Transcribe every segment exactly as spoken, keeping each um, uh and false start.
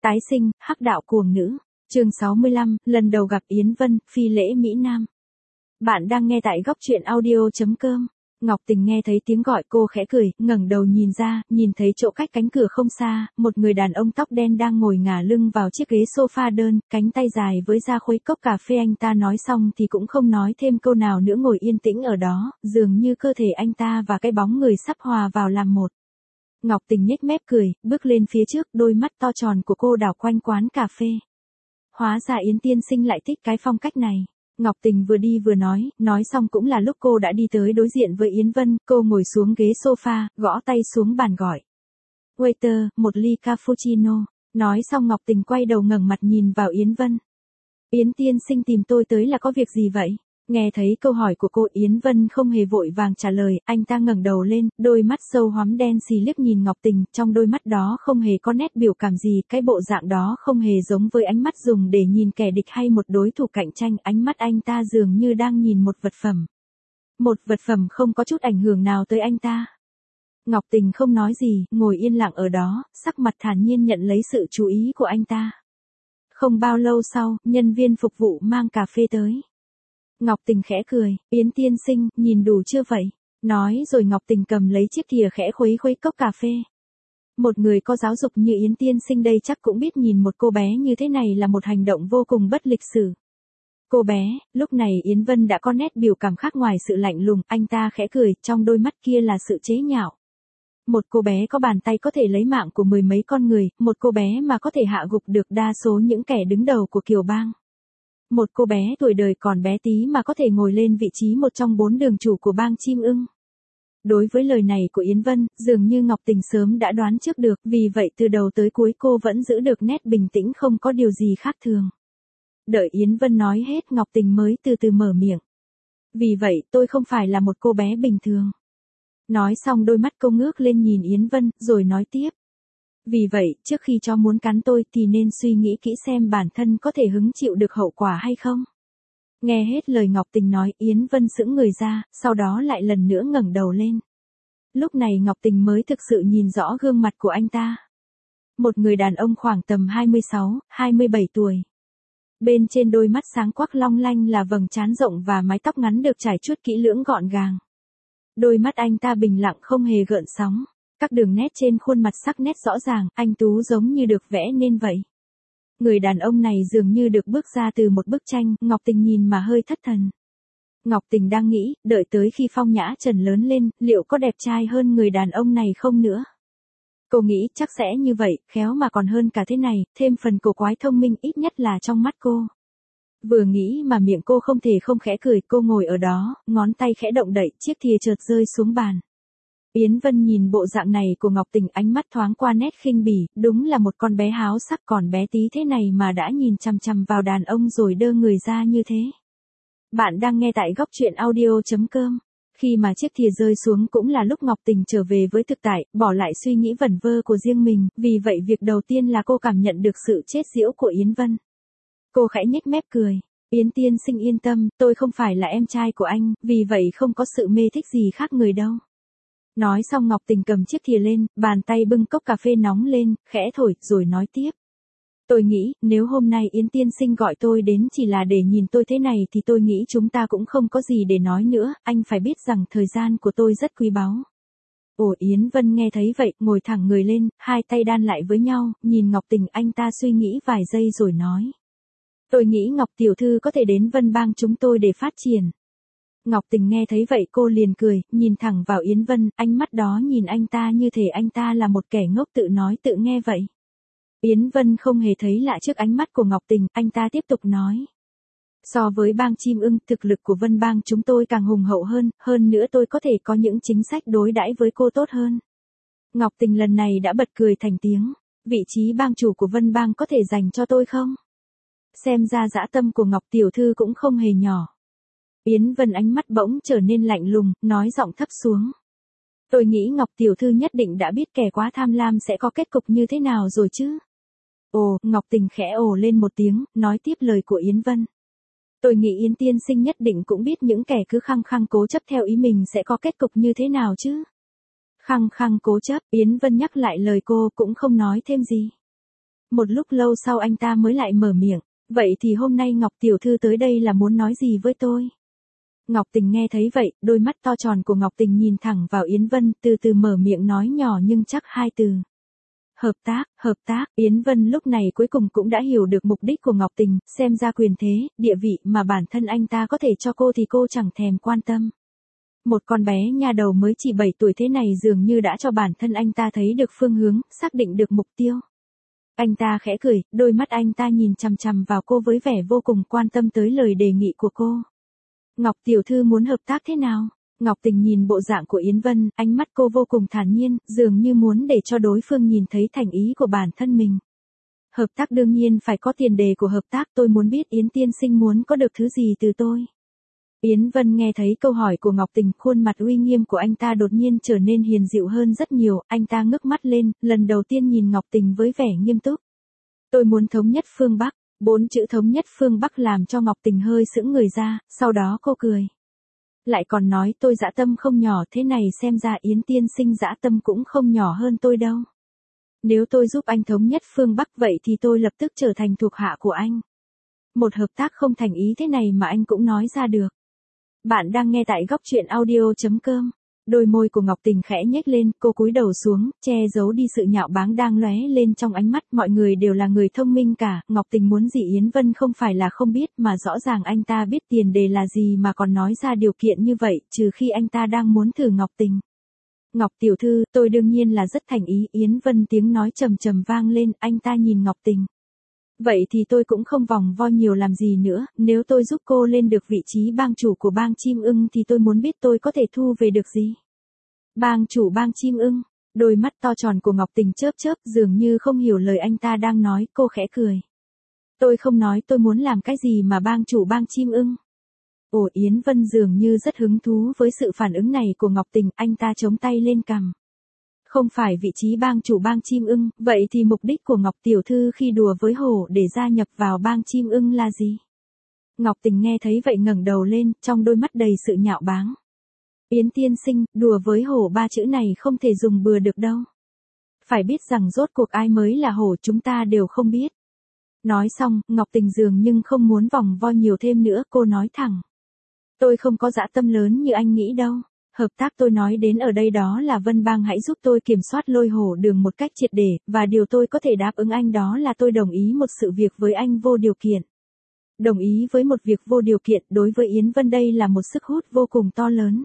Tái sinh, hắc đạo cuồng nữ. Chương sáu mươi lăm, lần đầu gặp Yến Vân, phi lễ Mỹ Nam. Bạn đang nghe tại góc truyện audio chấm com. Ngọc Tình nghe thấy tiếng gọi cô khẽ cười, ngẩng đầu nhìn ra, nhìn thấy chỗ cách cánh cửa không xa, một người đàn ông tóc đen đang ngồi ngả lưng vào chiếc ghế sofa đơn, cánh tay dài với ra khuấy cốc cà phê. Anh ta nói xong thì cũng không nói thêm câu nào nữa, ngồi yên tĩnh ở đó, dường như cơ thể anh ta và cái bóng người sắp hòa vào làm một. Ngọc Tình nhếch mép cười, bước lên phía trước, đôi mắt to tròn của cô đảo quanh quán cà phê. Hóa ra Yến tiên sinh lại thích cái phong cách này. Ngọc Tình vừa đi vừa nói, nói xong cũng là lúc cô đã đi tới đối diện với Yến Vân, cô ngồi xuống ghế sofa, gõ tay xuống bàn gọi. Waiter, một ly cappuccino. Nói xong Ngọc Tình quay đầu ngẩng mặt nhìn vào Yến Vân. Yến tiên sinh tìm tôi tới là có việc gì vậy? Nghe thấy câu hỏi của cô, Yến Vân không hề vội vàng trả lời, anh ta ngẩng đầu lên, đôi mắt sâu hoắm đen xì liếc nhìn Ngọc Tình, trong đôi mắt đó không hề có nét biểu cảm gì, cái bộ dạng đó không hề giống với ánh mắt dùng để nhìn kẻ địch hay một đối thủ cạnh tranh, ánh mắt anh ta dường như đang nhìn một vật phẩm. Một vật phẩm không có chút ảnh hưởng nào tới anh ta. Ngọc Tình không nói gì, ngồi yên lặng ở đó, sắc mặt thản nhiên nhận lấy sự chú ý của anh ta. Không bao lâu sau, nhân viên phục vụ mang cà phê tới. Ngọc Tình khẽ cười, Yến tiên sinh, nhìn đủ chưa vậy? Nói rồi Ngọc Tình cầm lấy chiếc thìa khẽ khuấy khuấy cốc cà phê. Một người có giáo dục như Yến tiên sinh đây chắc cũng biết nhìn một cô bé như thế này là một hành động vô cùng bất lịch sự. Cô bé, lúc này Yến Vân đã có nét biểu cảm khác ngoài sự lạnh lùng, anh ta khẽ cười, trong đôi mắt kia là sự chế nhạo. Một cô bé có bàn tay có thể lấy mạng của mười mấy con người, một cô bé mà có thể hạ gục được đa số những kẻ đứng đầu của Kiều Bang. Một cô bé tuổi đời còn bé tí mà có thể ngồi lên vị trí một trong bốn đường chủ của bang Chim Ưng. Đối với lời này của Yến Vân, dường như Ngọc Tình sớm đã đoán trước được, vì vậy từ đầu tới cuối cô vẫn giữ được nét bình tĩnh, không có điều gì khác thường. Đợi Yến Vân nói hết, Ngọc Tình mới từ từ mở miệng. Vì vậy tôi không phải là một cô bé bình thường. Nói xong đôi mắt cô ngước lên nhìn Yến Vân, rồi nói tiếp. Vì vậy, trước khi cho muốn cắn tôi thì nên suy nghĩ kỹ xem bản thân có thể hứng chịu được hậu quả hay không. Nghe hết lời Ngọc Tình nói, Yến Vân sững người ra, sau đó lại lần nữa ngẩng đầu lên. Lúc này Ngọc Tình mới thực sự nhìn rõ gương mặt của anh ta. Một người đàn ông khoảng tầm hai mươi sáu, hai mươi bảy tuổi. Bên trên đôi mắt sáng quắc long lanh là vầng trán rộng và mái tóc ngắn được trải chuốt kỹ lưỡng gọn gàng. Đôi mắt anh ta bình lặng không hề gợn sóng. Các đường nét trên khuôn mặt sắc nét rõ ràng, anh tú giống như được vẽ nên vậy. Người đàn ông này dường như được bước ra từ một bức tranh, Ngọc Tình nhìn mà hơi thất thần. Ngọc Tình đang nghĩ, đợi tới khi Phong Nhã Trần lớn lên, liệu có đẹp trai hơn người đàn ông này không nữa? Cô nghĩ chắc sẽ như vậy, khéo mà còn hơn cả thế này, thêm phần cổ quái thông minh ít nhất là trong mắt cô. Vừa nghĩ mà miệng cô không thể không khẽ cười, cô ngồi ở đó, ngón tay khẽ động đậy, chiếc thìa chợt rơi xuống bàn. Yến Vân nhìn bộ dạng này của Ngọc Tình, ánh mắt thoáng qua nét khinh bỉ, đúng là một con bé háo sắc, còn bé tí thế này mà đã nhìn chằm chằm vào đàn ông rồi đơ người ra như thế. Bạn đang nghe tại góc truyện audio chấm com. Khi mà chiếc thìa rơi xuống cũng là lúc Ngọc Tình trở về với thực tại, bỏ lại suy nghĩ vẩn vơ của riêng mình, vì vậy việc đầu tiên là cô cảm nhận được sự chết giễu của Yến Vân. Cô khẽ nhếch mép cười. Yến tiên sinh yên tâm, tôi không phải là em trai của anh, vì vậy không có sự mê thích gì khác người đâu. Nói xong Ngọc Tình cầm chiếc thìa lên, bàn tay bưng cốc cà phê nóng lên, khẽ thổi, rồi nói tiếp. Tôi nghĩ, nếu hôm nay Yến tiên sinh gọi tôi đến chỉ là để nhìn tôi thế này thì tôi nghĩ chúng ta cũng không có gì để nói nữa, anh phải biết rằng thời gian của tôi rất quý báu. Ồ, Yến Vân nghe thấy vậy, ngồi thẳng người lên, hai tay đan lại với nhau, nhìn Ngọc Tình, anh ta suy nghĩ vài giây rồi nói. Tôi nghĩ Ngọc tiểu thư có thể đến Vân Bang chúng tôi để phát triển. Ngọc Tình nghe thấy vậy cô liền cười, nhìn thẳng vào Yến Vân, ánh mắt đó nhìn anh ta như thể anh ta là một kẻ ngốc tự nói tự nghe vậy. Yến Vân không hề thấy lạ trước ánh mắt của Ngọc Tình, anh ta tiếp tục nói. So với bang Chim Ưng, thực lực của Vân Bang chúng tôi càng hùng hậu hơn, hơn nữa tôi có thể có những chính sách đối đãi với cô tốt hơn. Ngọc Tình lần này đã bật cười thành tiếng. Vị trí bang chủ của Vân Bang có thể dành cho tôi không? Xem ra dã tâm của Ngọc tiểu thư cũng không hề nhỏ. Yến Vân ánh mắt bỗng trở nên lạnh lùng, nói giọng thấp xuống. Tôi nghĩ Ngọc tiểu thư nhất định đã biết kẻ quá tham lam sẽ có kết cục như thế nào rồi chứ. Ồ, Ngọc Tình khẽ ồ lên một tiếng, nói tiếp lời của Yến Vân. Tôi nghĩ Yến tiên sinh nhất định cũng biết những kẻ cứ khăng khăng cố chấp theo ý mình sẽ có kết cục như thế nào chứ. Khăng khăng cố chấp, Yến Vân nhắc lại lời cô cũng không nói thêm gì. Một lúc lâu sau anh ta mới lại mở miệng, vậy thì hôm nay Ngọc tiểu thư tới đây là muốn nói gì với tôi? Ngọc Tình nghe thấy vậy, đôi mắt to tròn của Ngọc Tình nhìn thẳng vào Yến Vân, từ từ mở miệng nói nhỏ nhưng chắc hai từ. Hợp tác, hợp tác, Yến Vân lúc này cuối cùng cũng đã hiểu được mục đích của Ngọc Tình, xem ra quyền thế, địa vị mà bản thân anh ta có thể cho cô thì cô chẳng thèm quan tâm. Một con bé nha đầu mới chỉ bảy tuổi thế này dường như đã cho bản thân anh ta thấy được phương hướng, xác định được mục tiêu. Anh ta khẽ cười, đôi mắt anh ta nhìn chằm chằm vào cô với vẻ vô cùng quan tâm tới lời đề nghị của cô. Ngọc tiểu thư muốn hợp tác thế nào? Ngọc Tình nhìn bộ dạng của Yến Vân, ánh mắt cô vô cùng thản nhiên, dường như muốn để cho đối phương nhìn thấy thành ý của bản thân mình. Hợp tác đương nhiên phải có tiền đề của hợp tác, tôi muốn biết Yến tiên sinh muốn có được thứ gì từ tôi. Yến Vân nghe thấy câu hỏi của Ngọc Tình, khuôn mặt uy nghiêm của anh ta đột nhiên trở nên hiền dịu hơn rất nhiều, anh ta ngước mắt lên, lần đầu tiên nhìn Ngọc Tình với vẻ nghiêm túc. Tôi muốn thống nhất phương Bắc, bốn chữ thống nhất phương Bắc làm cho Ngọc Tình hơi sững người ra, sau đó cô cười. Lại còn nói tôi dã tâm không nhỏ, thế này xem ra Yến tiên sinh dã tâm cũng không nhỏ hơn tôi đâu. Nếu tôi giúp anh thống nhất phương Bắc vậy thì tôi lập tức trở thành thuộc hạ của anh. Một hợp tác không thành ý thế này mà anh cũng nói ra được. Bạn đang nghe tại góc truyện audio chấm com. Đôi môi của Ngọc Tình khẽ nhếch lên, cô cúi đầu xuống, che giấu đi sự nhạo báng đang lóe lên trong ánh mắt, mọi người đều là người thông minh cả, Ngọc Tình muốn gì Yến Vân không phải là không biết mà rõ ràng anh ta biết tiền đề là gì mà còn nói ra điều kiện như vậy, trừ khi anh ta đang muốn thử Ngọc Tình. Ngọc tiểu thư, tôi đương nhiên là rất thành ý, Yến Vân tiếng nói trầm trầm vang lên, anh ta nhìn Ngọc Tình. Vậy thì tôi cũng không vòng vo nhiều làm gì nữa, nếu tôi giúp cô lên được vị trí bang chủ của bang Chim Ưng thì tôi muốn biết tôi có thể thu về được gì. Bang chủ bang Chim Ưng, đôi mắt to tròn của Ngọc Tình chớp chớp dường như không hiểu lời anh ta đang nói, cô khẽ cười. Tôi không nói tôi muốn làm cái gì mà bang chủ bang Chim Ưng. Ồ, Yến Vân dường như rất hứng thú với sự phản ứng này của Ngọc Tình, anh ta chống tay lên cằm. Không phải vị trí bang chủ bang Chim Ưng, vậy thì mục đích của Ngọc tiểu thư khi đùa với hổ để gia nhập vào bang Chim Ưng là gì? Ngọc Tình nghe thấy vậy ngẩng đầu lên, trong đôi mắt đầy sự nhạo báng. Yến tiên sinh, đùa với hổ ba chữ này không thể dùng bừa được đâu. Phải biết rằng rốt cuộc ai mới là hổ chúng ta đều không biết. Nói xong, Ngọc Tình dường nhưng không muốn vòng vo nhiều thêm nữa, cô nói thẳng. Tôi không có dã tâm lớn như anh nghĩ đâu. Hợp tác tôi nói đến ở đây đó là Vân Bang hãy giúp tôi kiểm soát Lôi Hổ Đường một cách triệt để, và điều tôi có thể đáp ứng anh đó là tôi đồng ý một sự việc với anh vô điều kiện. Đồng ý với một việc vô điều kiện đối với Yến Vân đây là một sức hút vô cùng to lớn.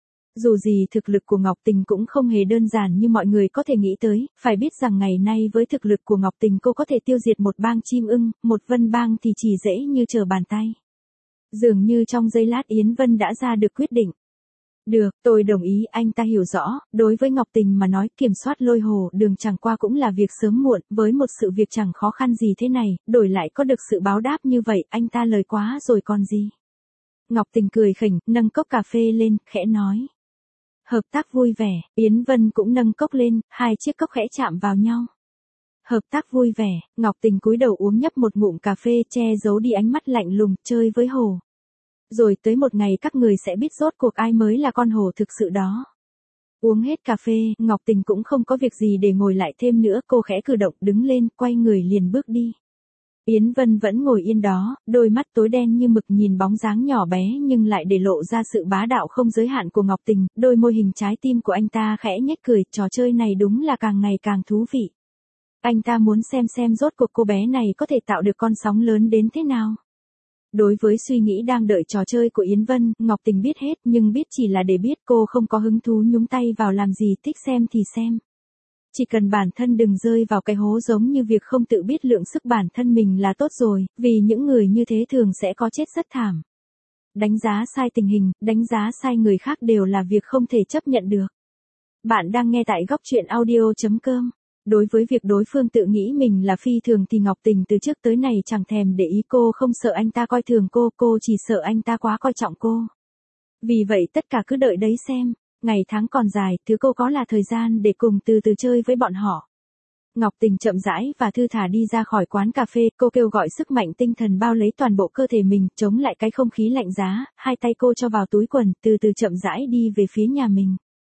Dù gì thực lực của Ngọc Tình cũng không hề đơn giản như mọi người có thể nghĩ tới, phải biết rằng ngày nay với thực lực của Ngọc Tình cô có thể tiêu diệt một bang Chim Ưng, một Vân Bang thì chỉ dễ như trở bàn tay. Dường như trong giây lát Yến Vân đã ra được quyết định. Được, tôi đồng ý, anh ta hiểu rõ, đối với Ngọc Tình mà nói kiểm soát Lôi Hổ Đường chẳng qua cũng là việc sớm muộn, với một sự việc chẳng khó khăn gì thế này, đổi lại có được sự báo đáp như vậy, anh ta lời quá rồi còn gì. Ngọc Tình cười khỉnh, nâng cốc cà phê lên, khẽ nói. Hợp tác vui vẻ, Yến Vân cũng nâng cốc lên, hai chiếc cốc khẽ chạm vào nhau. Hợp tác vui vẻ, Ngọc Tình cúi đầu uống nhấp một ngụm cà phê che giấu đi ánh mắt lạnh lùng, chơi với hổ. Rồi tới một ngày các người sẽ biết rốt cuộc ai mới là con hổ thực sự đó. Uống hết cà phê, Ngọc Tình cũng không có việc gì để ngồi lại thêm nữa, cô khẽ cử động đứng lên, quay người liền bước đi. Yến Vân vẫn ngồi yên đó, đôi mắt tối đen như mực nhìn bóng dáng nhỏ bé nhưng lại để lộ ra sự bá đạo không giới hạn của Ngọc Tình, đôi môi hình trái tim của anh ta khẽ nhếch cười, trò chơi này đúng là càng ngày càng thú vị. Anh ta muốn xem xem rốt cuộc cô bé này có thể tạo được con sóng lớn đến thế nào. Đối với suy nghĩ đang đợi trò chơi của Yến Vân, Ngọc Tình biết hết nhưng biết chỉ là để biết, cô không có hứng thú nhúng tay vào làm gì, thích xem thì xem. Chỉ cần bản thân đừng rơi vào cái hố giống như việc không tự biết lượng sức bản thân mình là tốt rồi, vì những người như thế thường sẽ có chết rất thảm. Đánh giá sai tình hình, đánh giá sai người khác đều là việc không thể chấp nhận được. Bạn đang nghe tại góc truyện audio chấm com. Đối với việc đối phương tự nghĩ mình là phi thường thì Ngọc Tình từ trước tới nay chẳng thèm để ý, cô không sợ anh ta coi thường cô, cô chỉ sợ anh ta quá coi trọng cô. Vì vậy tất cả cứ đợi đấy xem, ngày tháng còn dài, thứ cô có là thời gian để cùng từ từ chơi với bọn họ. Ngọc Tình chậm rãi và thư thả đi ra khỏi quán cà phê, cô kêu gọi sức mạnh tinh thần bao lấy toàn bộ cơ thể mình, chống lại cái không khí lạnh giá, hai tay cô cho vào túi quần, từ từ chậm rãi đi về phía nhà mình.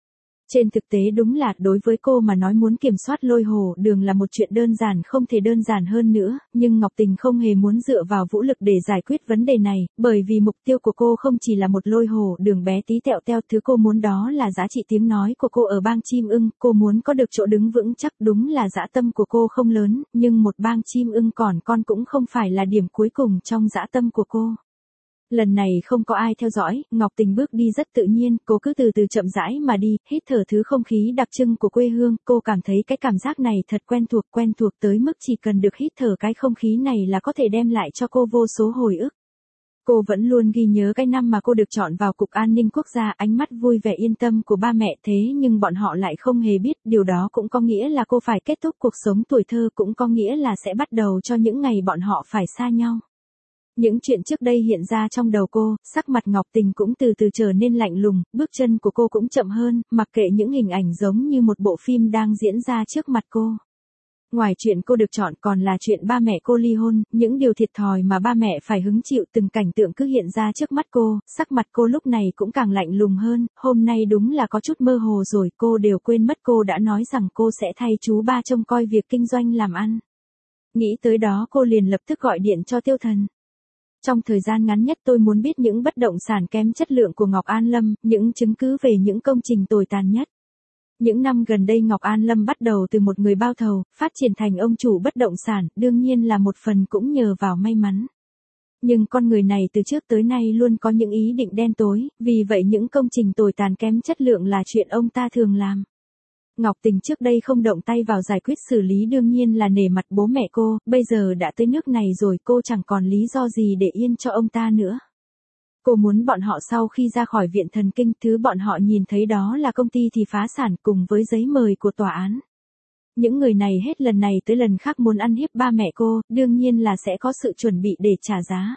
Trên thực tế đúng là đối với cô mà nói muốn kiểm soát lôi hồ đường là một chuyện đơn giản không thể đơn giản hơn nữa, nhưng Ngọc Tình không hề muốn dựa vào vũ lực để giải quyết vấn đề này, bởi vì mục tiêu của cô không chỉ là một lôi hồ đường bé tí tẹo teo, thứ cô muốn đó là giá trị tiếng nói của cô ở bang chim ưng, cô muốn có được chỗ đứng vững chắc, đúng là dã tâm của cô không lớn, nhưng một bang chim ưng còn con cũng không phải là điểm cuối cùng trong dã tâm của cô. Lần này không có ai theo dõi, Ngọc Tình bước đi rất tự nhiên, cô cứ từ từ chậm rãi mà đi, hít thở thứ không khí đặc trưng của quê hương, cô cảm thấy cái cảm giác này thật quen thuộc, quen thuộc tới mức chỉ cần được hít thở cái không khí này là có thể đem lại cho cô vô số hồi ức. Cô vẫn luôn ghi nhớ cái năm mà cô được chọn vào Cục An ninh Quốc gia, ánh mắt vui vẻ yên tâm của ba mẹ, thế nhưng bọn họ lại không hề biết, điều đó cũng có nghĩa là cô phải kết thúc cuộc sống tuổi thơ, cũng có nghĩa là sẽ bắt đầu cho những ngày bọn họ phải xa nhau. Những chuyện trước đây hiện ra trong đầu cô, sắc mặt Ngọc Tình cũng từ từ trở nên lạnh lùng, bước chân của cô cũng chậm hơn, mặc kệ những hình ảnh giống như một bộ phim đang diễn ra trước mặt cô. Ngoài chuyện cô được chọn còn là chuyện ba mẹ cô ly hôn, những điều thiệt thòi mà ba mẹ phải hứng chịu, từng cảnh tượng cứ hiện ra trước mắt cô, sắc mặt cô lúc này cũng càng lạnh lùng hơn, hôm nay đúng là có chút mơ hồ rồi, cô đều quên mất cô đã nói rằng cô sẽ thay chú ba trông coi việc kinh doanh làm ăn. Nghĩ tới đó cô liền lập tức gọi điện cho Tiêu Thần. Trong thời gian ngắn nhất tôi muốn biết những bất động sản kém chất lượng của Ngọc An Lâm, những chứng cứ về những công trình tồi tàn nhất. Những năm gần đây Ngọc An Lâm bắt đầu từ một người bao thầu, phát triển thành ông chủ bất động sản, đương nhiên là một phần cũng nhờ vào may mắn. Nhưng con người này từ trước tới nay luôn có những ý định đen tối, vì vậy những công trình tồi tàn kém chất lượng là chuyện ông ta thường làm. Ngọc Tình trước đây không động tay vào giải quyết xử lý đương nhiên là nể mặt bố mẹ cô, bây giờ đã tới nước này rồi cô chẳng còn lý do gì để yên cho ông ta nữa. Cô muốn bọn họ sau khi ra khỏi viện thần kinh, thứ bọn họ nhìn thấy đó là công ty thì phá sản cùng với giấy mời của tòa án. Những người này hết lần này tới lần khác muốn ăn hiếp ba mẹ cô, đương nhiên là sẽ có sự chuẩn bị để trả giá.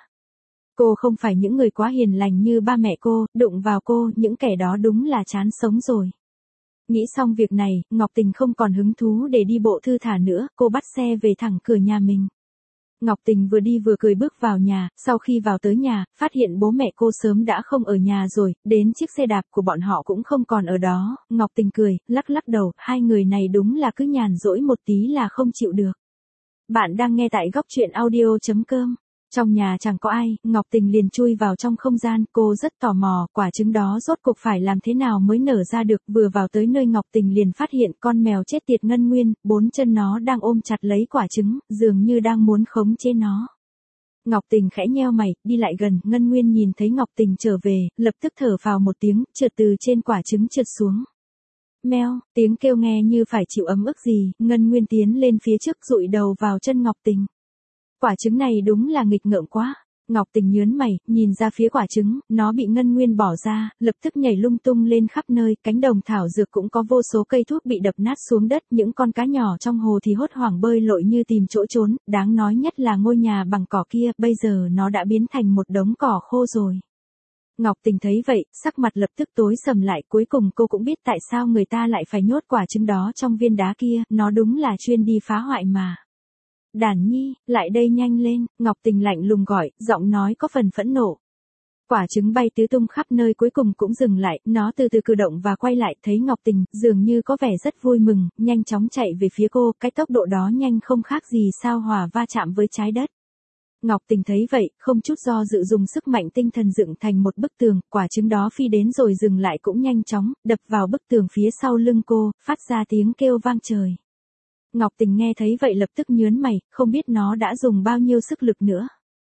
Cô không phải những người quá hiền lành như ba mẹ cô, đụng vào cô, những kẻ đó đúng là chán sống rồi. Nghĩ xong việc này, Ngọc Tình không còn hứng thú để đi bộ thư thả nữa, cô bắt xe về thẳng cửa nhà mình. Ngọc Tình vừa đi vừa cười bước vào nhà, sau khi vào tới nhà, phát hiện bố mẹ cô sớm đã không ở nhà rồi, đến chiếc xe đạp của bọn họ cũng không còn ở đó, Ngọc Tình cười, lắc lắc đầu, hai người này đúng là cứ nhàn rỗi một tí là không chịu được. Bạn đang nghe tại góc truyện audio chấm com. Trong nhà chẳng có ai, Ngọc Tình liền chui vào trong không gian, cô rất tò mò, quả trứng đó rốt cuộc phải làm thế nào mới nở ra được, vừa vào tới nơi Ngọc Tình liền phát hiện con mèo chết tiệt Ngân Nguyên, bốn chân nó đang ôm chặt lấy quả trứng, dường như đang muốn khống chế nó. Ngọc Tình khẽ nheo mày, đi lại gần, Ngân Nguyên nhìn thấy Ngọc Tình trở về, lập tức thở phào một tiếng, trượt từ trên quả trứng trượt xuống. Meo, tiếng kêu nghe như phải chịu ấm ức gì, Ngân Nguyên tiến lên phía trước dụi đầu vào chân Ngọc Tình. Quả trứng này đúng là nghịch ngợm quá. Ngọc Tình nhớn mày, nhìn ra phía quả trứng, nó bị Ngân Nguyên bỏ ra, lập tức nhảy lung tung lên khắp nơi, cánh đồng thảo dược cũng có vô số cây thuốc bị đập nát xuống đất, những con cá nhỏ trong hồ thì hốt hoảng bơi lội như tìm chỗ trốn, đáng nói nhất là ngôi nhà bằng cỏ kia, bây giờ nó đã biến thành một đống cỏ khô rồi. Ngọc Tình thấy vậy, sắc mặt lập tức tối sầm lại, cuối cùng cô cũng biết tại sao người ta lại phải nhốt quả trứng đó trong viên đá kia, nó đúng là chuyên đi phá hoại mà. Đản Nhi, lại đây nhanh lên, Ngọc Tình lạnh lùng gọi, giọng nói có phần phẫn nộ. Quả trứng bay tứ tung khắp nơi cuối cùng cũng dừng lại, nó từ từ cử động và quay lại, thấy Ngọc Tình, dường như có vẻ rất vui mừng, nhanh chóng chạy về phía cô, cái tốc độ đó nhanh không khác gì sao hỏa va chạm với trái đất. Ngọc Tình thấy vậy, không chút do dự dùng sức mạnh tinh thần dựng thành một bức tường, quả trứng đó phi đến rồi dừng lại cũng nhanh chóng, đập vào bức tường phía sau lưng cô, phát ra tiếng kêu vang trời. Ngọc Tình nghe thấy vậy lập tức nhớn mày, không biết nó đã dùng bao nhiêu sức lực nữa.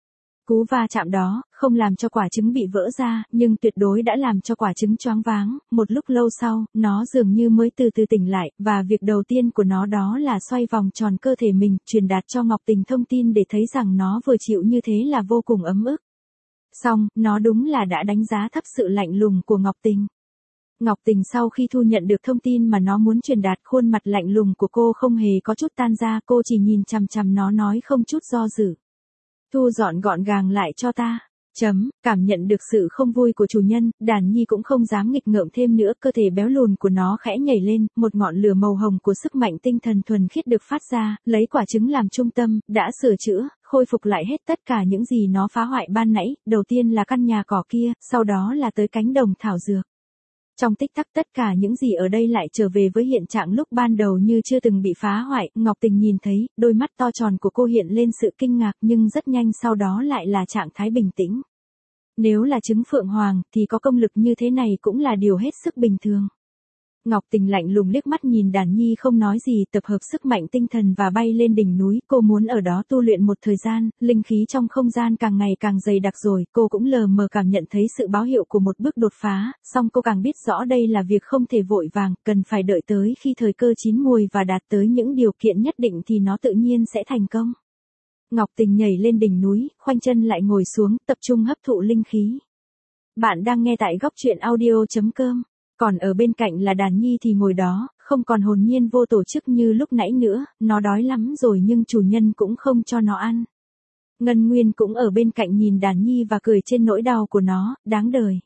Cú va chạm đó, không làm cho quả trứng bị vỡ ra, nhưng tuyệt đối đã làm cho quả trứng choáng váng, một lúc lâu sau, nó dường như mới từ từ tỉnh lại, và việc đầu tiên của nó đó là xoay vòng tròn cơ thể mình, truyền đạt cho Ngọc Tình thông tin để thấy rằng nó vừa chịu như thế là vô cùng ấm ức. Xong, nó đúng là đã đánh giá thấp sự lạnh lùng của Ngọc Tình. Ngọc Tình sau khi thu nhận được thông tin mà nó muốn truyền đạt, khuôn mặt lạnh lùng của cô không hề có chút tan ra, cô chỉ nhìn chằm chằm nó nói không chút do dự. Thu dọn gọn gàng lại cho ta. Chấm, cảm nhận được sự không vui của chủ nhân, Đàn Nhi cũng không dám nghịch ngợm thêm nữa, cơ thể béo lùn của nó khẽ nhảy lên, một ngọn lửa màu hồng của sức mạnh tinh thần thuần khiết được phát ra, lấy quả trứng làm trung tâm, đã sửa chữa, khôi phục lại hết tất cả những gì nó phá hoại ban nãy, đầu tiên là căn nhà cỏ kia, sau đó là tới cánh đồng thảo dược. Trong tích tắc tất cả những gì ở đây lại trở về với hiện trạng lúc ban đầu như chưa từng bị phá hoại, Ngọc Tình nhìn thấy, đôi mắt to tròn của cô hiện lên sự kinh ngạc nhưng rất nhanh sau đó lại là trạng thái bình tĩnh. Nếu là trứng phượng hoàng thì có công lực như thế này cũng là điều hết sức bình thường. Ngọc Tình lạnh lùng liếc mắt nhìn Đàn Nhi không nói gì, tập hợp sức mạnh tinh thần và bay lên đỉnh núi, cô muốn ở đó tu luyện một thời gian, linh khí trong không gian càng ngày càng dày đặc rồi, cô cũng lờ mờ cảm nhận thấy sự báo hiệu của một bước đột phá, song cô càng biết rõ đây là việc không thể vội vàng, cần phải đợi tới khi thời cơ chín muồi và đạt tới những điều kiện nhất định thì nó tự nhiên sẽ thành công. Ngọc Tình nhảy lên đỉnh núi, khoanh chân lại ngồi xuống, tập trung hấp thụ linh khí. Bạn đang nghe tại góc truyện audio chấm com. Còn ở bên cạnh là Đàn Nhi thì ngồi đó, không còn hồn nhiên vô tổ chức như lúc nãy nữa, nó đói lắm rồi nhưng chủ nhân cũng không cho nó ăn. Ngân Nguyên cũng ở bên cạnh nhìn Đàn Nhi và cười trên nỗi đau của nó, đáng đời.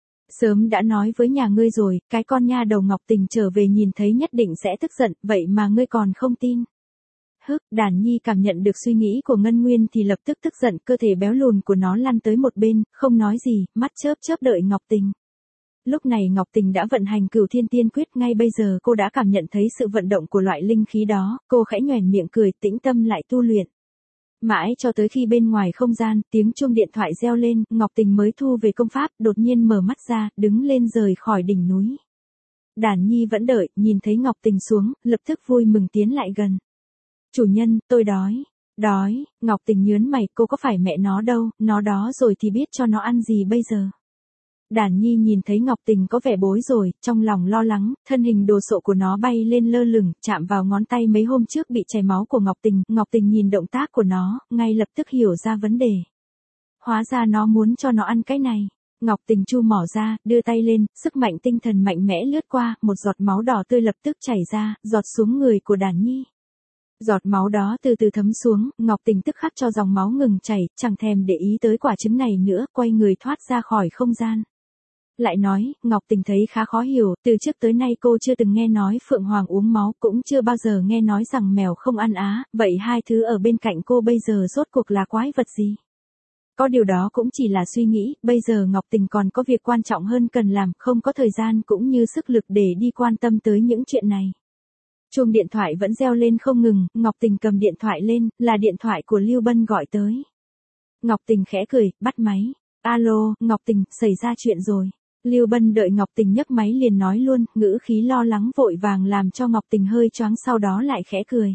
Sớm đã nói với nhà ngươi rồi, cái con nha đầu Ngọc Tình trở về nhìn thấy nhất định sẽ tức giận, vậy mà ngươi còn không tin. Hức, Đàn Nhi cảm nhận được suy nghĩ của Ngân Nguyên thì lập tức tức giận, cơ thể béo lùn của nó lăn tới một bên, không nói gì, mắt chớp chớp đợi Ngọc Tình. Lúc này Ngọc Tình đã vận hành Cửu Thiên Tiên Quyết, ngay bây giờ cô đã cảm nhận thấy sự vận động của loại linh khí đó, cô khẽ nhoẻn miệng cười, tĩnh tâm lại tu luyện. Mãi cho tới khi bên ngoài không gian, tiếng chuông điện thoại reo lên, Ngọc Tình mới thu về công pháp, đột nhiên mở mắt ra, đứng lên rời khỏi đỉnh núi. Đàn Nhi vẫn đợi, nhìn thấy Ngọc Tình xuống, lập tức vui mừng tiến lại gần. Chủ nhân, tôi đói. Đói, Ngọc Tình nhớn mày, cô có phải mẹ nó đâu, nó đó rồi thì biết cho nó ăn gì bây giờ. Đàn Nhi nhìn thấy Ngọc Tình có vẻ bối rồi, trong lòng lo lắng, thân hình đồ sộ của nó bay lên lơ lửng, chạm vào ngón tay mấy hôm trước bị chảy máu của Ngọc Tình. Ngọc Tình nhìn động tác của nó, ngay lập tức hiểu ra vấn đề. Hóa ra nó muốn cho nó ăn cái này. Ngọc Tình chu mỏ ra, đưa tay lên, sức mạnh tinh thần mạnh mẽ lướt qua, một giọt máu đỏ tươi lập tức chảy ra, giọt xuống người của Đàn Nhi. Giọt máu đó từ từ thấm xuống, Ngọc Tình tức khắc cho dòng máu ngừng chảy, chẳng thèm để ý tới quả trứng này nữa, quay người thoát ra khỏi không gian. Lại nói, Ngọc Tình thấy khá khó hiểu, từ trước tới nay cô chưa từng nghe nói Phượng Hoàng uống máu, cũng chưa bao giờ nghe nói rằng mèo không ăn á, vậy hai thứ ở bên cạnh cô bây giờ rốt cuộc là quái vật gì? Có điều đó cũng chỉ là suy nghĩ, bây giờ Ngọc Tình còn có việc quan trọng hơn cần làm, không có thời gian cũng như sức lực để đi quan tâm tới những chuyện này. Chuông điện thoại vẫn reo lên không ngừng, Ngọc Tình cầm điện thoại lên, là điện thoại của Lưu Bân gọi tới. Ngọc Tình khẽ cười, bắt máy. Alo, Ngọc Tình, xảy ra chuyện rồi. Lưu Bân đợi Ngọc Tình nhấc máy liền nói luôn, ngữ khí lo lắng vội vàng làm cho Ngọc Tình hơi choáng, sau đó lại khẽ cười.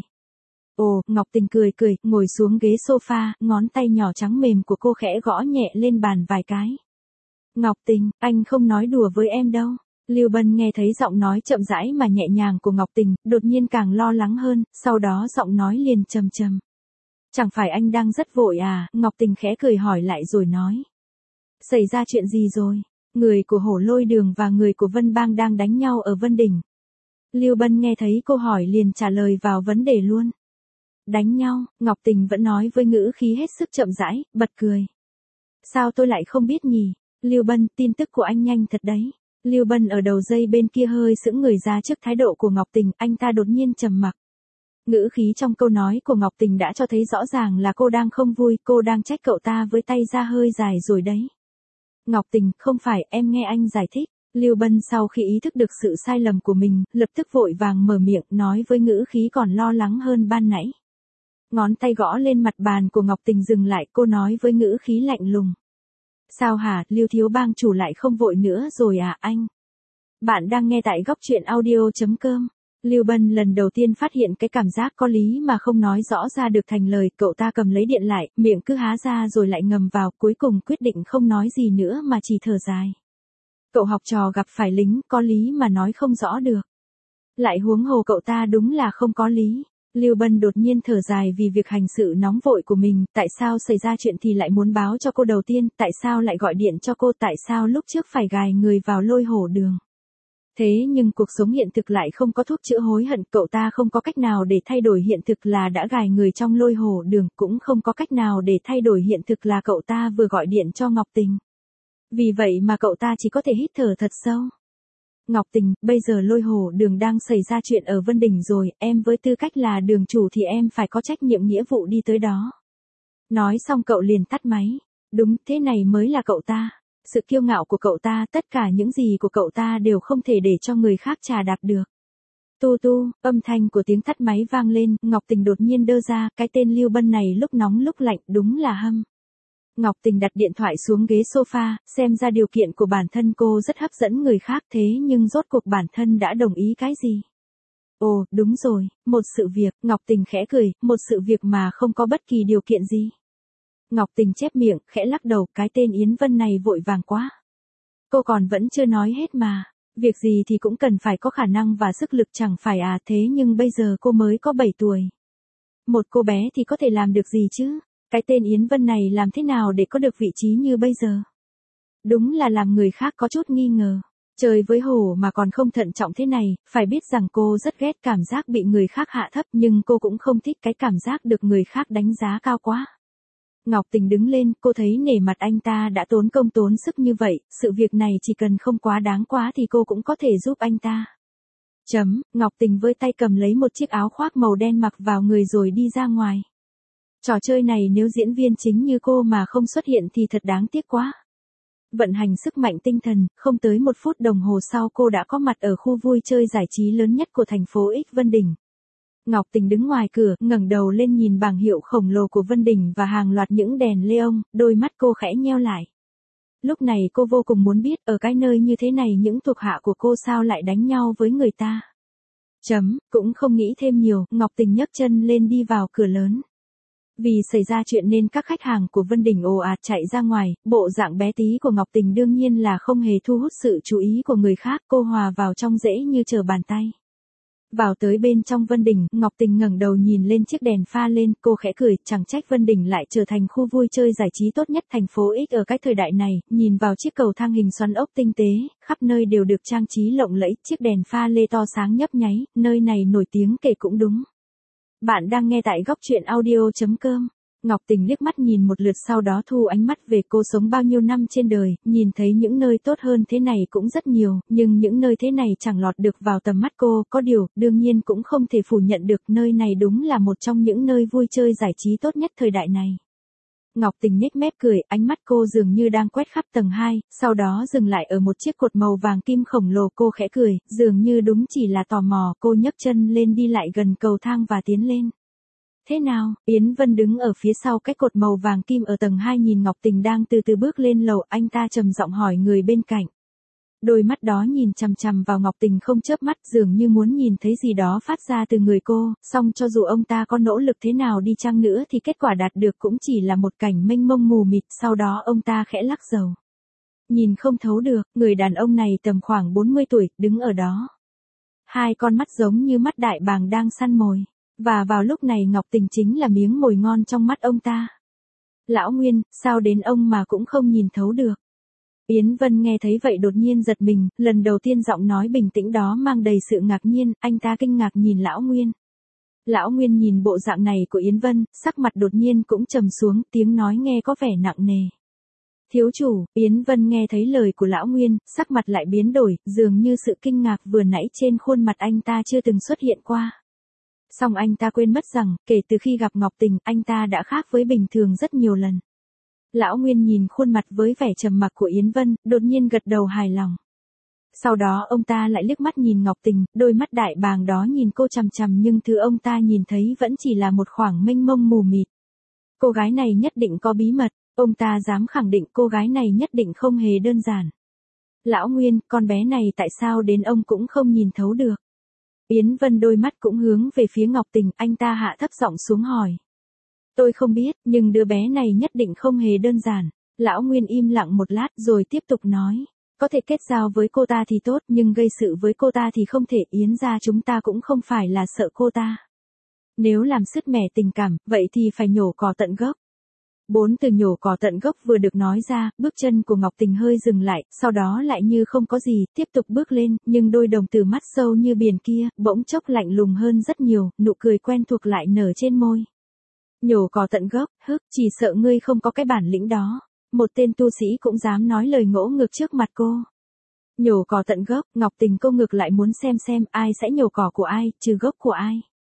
Ồ, Ngọc Tình cười cười, ngồi xuống ghế sofa, ngón tay nhỏ trắng mềm của cô khẽ gõ nhẹ lên bàn vài cái. Ngọc Tình, anh không nói đùa với em đâu. Lưu Bân nghe thấy giọng nói chậm rãi mà nhẹ nhàng của Ngọc Tình, đột nhiên càng lo lắng hơn, sau đó giọng nói liền trầm trầm. Chẳng phải anh đang rất vội à? Ngọc Tình khẽ cười hỏi lại rồi nói. Xảy ra chuyện gì rồi? Người của Hổ Lôi Đường và người của Vân Bang đang đánh nhau ở Vân Đỉnh. Lưu Bân nghe thấy cô hỏi liền trả lời vào vấn đề luôn. Đánh nhau, Ngọc Tình vẫn nói với ngữ khí hết sức chậm rãi, bật cười. Sao tôi lại không biết nhỉ? Lưu Bân, tin tức của anh nhanh thật đấy. Lưu Bân ở đầu dây bên kia hơi sững người ra trước thái độ của Ngọc Tình, anh ta đột nhiên trầm mặc. Ngữ khí trong câu nói của Ngọc Tình đã cho thấy rõ ràng là cô đang không vui, cô đang trách cậu ta với tay ra hơi dài rồi đấy. Ngọc Tình, không phải, em nghe anh giải thích. Lưu Bân sau khi ý thức được sự sai lầm của mình, lập tức vội vàng mở miệng nói với ngữ khí còn lo lắng hơn ban nãy. Ngón tay gõ lên mặt bàn của Ngọc Tình dừng lại, cô nói với ngữ khí lạnh lùng. Sao hả, Lưu thiếu bang chủ lại không vội nữa rồi à anh? Bạn đang nghe tại góc truyện audio chấm com. Lưu Bân lần đầu tiên phát hiện cái cảm giác có lý mà không nói rõ ra được thành lời, cậu ta cầm lấy điện lại, miệng cứ há ra rồi lại ngầm vào, cuối cùng quyết định không nói gì nữa mà chỉ thở dài. Cậu học trò gặp phải lính, có lý mà nói không rõ được. Lại huống hồ cậu ta đúng là không có lý. Lưu Bân đột nhiên thở dài vì việc hành sự nóng vội của mình, tại sao xảy ra chuyện thì lại muốn báo cho cô đầu tiên, tại sao lại gọi điện cho cô, tại sao lúc trước phải gài người vào Lôi Hổ Đường. Thế nhưng cuộc sống hiện thực lại không có thuốc chữa hối hận, cậu ta không có cách nào để thay đổi hiện thực là đã gài người trong Lôi Hổ Đường, cũng không có cách nào để thay đổi hiện thực là cậu ta vừa gọi điện cho Ngọc Tình. Vì vậy mà cậu ta chỉ có thể hít thở thật sâu. Ngọc Tình, bây giờ Lôi Hổ Đường đang xảy ra chuyện ở Vân Đỉnh rồi, em với tư cách là đường chủ thì em phải có trách nhiệm nghĩa vụ đi tới đó. Nói xong cậu liền tắt máy. Đúng, thế này mới là cậu ta. Sự kiêu ngạo của cậu ta, tất cả những gì của cậu ta đều không thể để cho người khác trà đạp được. Tu tu, âm thanh của tiếng tắt máy vang lên, Ngọc Tình đột nhiên đơ ra, cái tên Lưu Bân này lúc nóng lúc lạnh, đúng là hâm. Ngọc Tình đặt điện thoại xuống ghế sofa, xem ra điều kiện của bản thân cô rất hấp dẫn người khác thế nhưng rốt cuộc bản thân đã đồng ý cái gì? Ồ, đúng rồi, một sự việc, Ngọc Tình khẽ cười, một sự việc mà không có bất kỳ điều kiện gì. Ngọc Tình chép miệng, khẽ lắc đầu, cái tên Yến Vân này vội vàng quá. Cô còn vẫn chưa nói hết mà. Việc gì thì cũng cần phải có khả năng và sức lực chẳng phải à, thế nhưng bây giờ cô mới có bảy tuổi. Một cô bé thì có thể làm được gì chứ? Cái tên Yến Vân này làm thế nào để có được vị trí như bây giờ? Đúng là làm người khác có chút nghi ngờ. Chơi với hổ mà còn không thận trọng thế này, phải biết rằng cô rất ghét cảm giác bị người khác hạ thấp nhưng cô cũng không thích cái cảm giác được người khác đánh giá cao quá. Ngọc Tình đứng lên, cô thấy nể mặt anh ta đã tốn công tốn sức như vậy, sự việc này chỉ cần không quá đáng quá thì cô cũng có thể giúp anh ta. Chấm, Ngọc Tình với tay cầm lấy một chiếc áo khoác màu đen mặc vào người rồi đi ra ngoài. Trò chơi này nếu diễn viên chính như cô mà không xuất hiện thì thật đáng tiếc quá. Vận hành sức mạnh tinh thần, không tới một phút đồng hồ sau cô đã có mặt ở khu vui chơi giải trí lớn nhất của thành phố X Vân Đình. Ngọc Tình đứng ngoài cửa, ngẩng đầu lên nhìn bảng hiệu khổng lồ của Vân Đình và hàng loạt những đèn neon, đôi mắt cô khẽ nheo lại. Lúc này cô vô cùng muốn biết, ở cái nơi như thế này những thuộc hạ của cô sao lại đánh nhau với người ta. Chấm, cũng không nghĩ thêm nhiều, Ngọc Tình nhấc chân lên đi vào cửa lớn. Vì xảy ra chuyện nên các khách hàng của Vân Đình ồ ạt chạy ra ngoài, bộ dạng bé tí của Ngọc Tình đương nhiên là không hề thu hút sự chú ý của người khác, cô hòa vào trong dễ như trở bàn tay. Vào tới bên trong Vân Đình, Ngọc Tình ngẩng đầu nhìn lên chiếc đèn pha lên, cô khẽ cười, chẳng trách Vân Đình lại trở thành khu vui chơi giải trí tốt nhất thành phố X ở cái thời đại này, nhìn vào chiếc cầu thang hình xoắn ốc tinh tế, khắp nơi đều được trang trí lộng lẫy, chiếc đèn pha lê to sáng nhấp nháy, nơi này nổi tiếng kể cũng đúng. Bạn đang nghe tại góc truyện audio chấm com. Ngọc Tình liếc mắt nhìn một lượt sau đó thu ánh mắt về cô sống bao nhiêu năm trên đời, nhìn thấy những nơi tốt hơn thế này cũng rất nhiều, nhưng những nơi thế này chẳng lọt được vào tầm mắt cô, có điều, đương nhiên cũng không thể phủ nhận được nơi này đúng là một trong những nơi vui chơi giải trí tốt nhất thời đại này. Ngọc Tình nhếch mép cười, ánh mắt cô dường như đang quét khắp tầng hai, sau đó dừng lại ở một chiếc cột màu vàng kim khổng lồ, cô khẽ cười, dường như đúng chỉ là tò mò, cô nhấc chân lên đi lại gần cầu thang và tiến lên. Thế nào, Yến Vân đứng ở phía sau cái cột màu vàng kim ở tầng hai nhìn Ngọc Tình đang từ từ bước lên lầu, anh ta trầm giọng hỏi người bên cạnh. Đôi mắt đó nhìn chằm chằm vào Ngọc Tình không chớp mắt, dường như muốn nhìn thấy gì đó phát ra từ người cô, song cho dù ông ta có nỗ lực thế nào đi chăng nữa thì kết quả đạt được cũng chỉ là một cảnh mênh mông mù mịt, sau đó ông ta khẽ lắc đầu. Nhìn không thấu được, người đàn ông này tầm khoảng bốn mươi tuổi, đứng ở đó. Hai con mắt giống như mắt đại bàng đang săn mồi. Và vào lúc này Ngọc Tình chính là miếng mồi ngon trong mắt ông ta. Lão Nguyên, sao đến ông mà cũng không nhìn thấu được. Yến Vân nghe thấy vậy đột nhiên giật mình, lần đầu tiên giọng nói bình tĩnh đó mang đầy sự ngạc nhiên, anh ta kinh ngạc nhìn Lão Nguyên. Lão Nguyên nhìn bộ dạng này của Yến Vân, sắc mặt đột nhiên cũng trầm xuống, tiếng nói nghe có vẻ nặng nề. Thiếu chủ, Yến Vân nghe thấy lời của Lão Nguyên, sắc mặt lại biến đổi, dường như sự kinh ngạc vừa nãy trên khuôn mặt anh ta chưa từng xuất hiện qua. Song anh ta quên mất rằng, kể từ khi gặp Ngọc Tình, anh ta đã khác với bình thường rất nhiều lần. Lão Nguyên nhìn khuôn mặt với vẻ trầm mặc của Yến Vân, đột nhiên gật đầu hài lòng. Sau đó ông ta lại liếc mắt nhìn Ngọc Tình, đôi mắt đại bàng đó nhìn cô chằm chằm nhưng thứ ông ta nhìn thấy vẫn chỉ là một khoảng mênh mông mù mịt. Cô gái này nhất định có bí mật, ông ta dám khẳng định cô gái này nhất định không hề đơn giản. Lão Nguyên, con bé này tại sao đến ông cũng không nhìn thấu được? Yến Vân đôi mắt cũng hướng về phía Ngọc Tình, anh ta hạ thấp giọng xuống hỏi. Tôi không biết, nhưng đứa bé này nhất định không hề đơn giản. Lão Nguyên im lặng một lát rồi tiếp tục nói. Có thể kết giao với cô ta thì tốt, nhưng gây sự với cô ta thì không thể, Yến gia chúng ta cũng không phải là sợ cô ta. Nếu làm sứt mẻ tình cảm, vậy thì phải nhổ cỏ tận gốc. Bốn từ nhổ cỏ tận gốc vừa được nói ra, bước chân của Ngọc Tình hơi dừng lại, sau đó lại như không có gì, tiếp tục bước lên, nhưng đôi đồng tử mắt sâu như biển kia, bỗng chốc lạnh lùng hơn rất nhiều, nụ cười quen thuộc lại nở trên môi. Nhổ cỏ tận gốc, hức, chỉ sợ ngươi không có cái bản lĩnh đó. Một tên tu sĩ cũng dám nói lời ngỗ ngược trước mặt cô. Nhổ cỏ tận gốc, Ngọc Tình cô ngược lại muốn xem xem ai sẽ nhổ cỏ của ai, trừ gốc của ai.